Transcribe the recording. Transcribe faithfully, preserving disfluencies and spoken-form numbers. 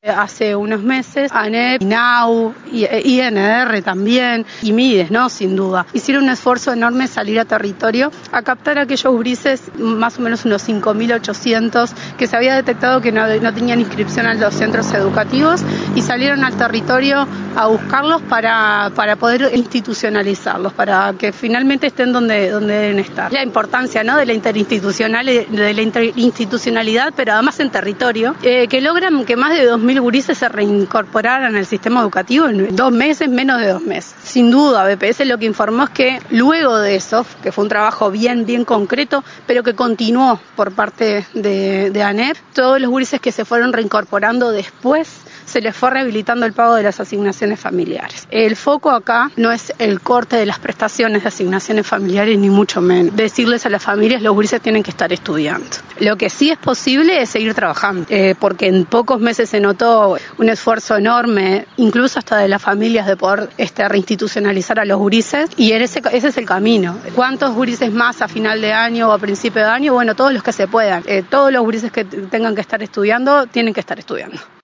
Hace unos meses, ANEP, INAU, I N R también, y MIDES, ¿no? Sin duda. Hicieron un esfuerzo enorme salir a territorio a captar a aquellos gurises, más o menos unos cinco mil ochocientos, que se había detectado que no, no tenían inscripción a los centros educativos, y salieron al territorio a buscarlos para, para poder institucionalizarlos, para que finalmente estén donde, donde deben estar. La importancia, ¿no?, de la interinstitucional, de la interinstitucionalidad, pero además en territorio, eh, que logran que más de dos mil gurises se reincorporaran al sistema educativo en dos meses, menos de dos meses. Sin duda, B P S lo que informó es que luego de eso, que fue un trabajo bien, bien concreto, pero que continuó por parte de, de ANEP, todos los gurises que se fueron reincorporando después, se les fue rehabilitando el pago de las asignaciones familiares. El foco acá no es el corte de las prestaciones de asignaciones familiares, ni mucho menos. Decirles a las familias, los gurises tienen que estar estudiando. Lo que sí es posible es seguir trabajando, eh, porque en pocos meses se notó un esfuerzo enorme, incluso hasta de las familias, de poder este, reinstitucionalizar a los gurises, y ese, ese es el camino. ¿Cuántos gurises más a final de año o a principio de año? Bueno, todos los que se puedan. Eh, todos los gurises que tengan que estar estudiando, tienen que estar estudiando.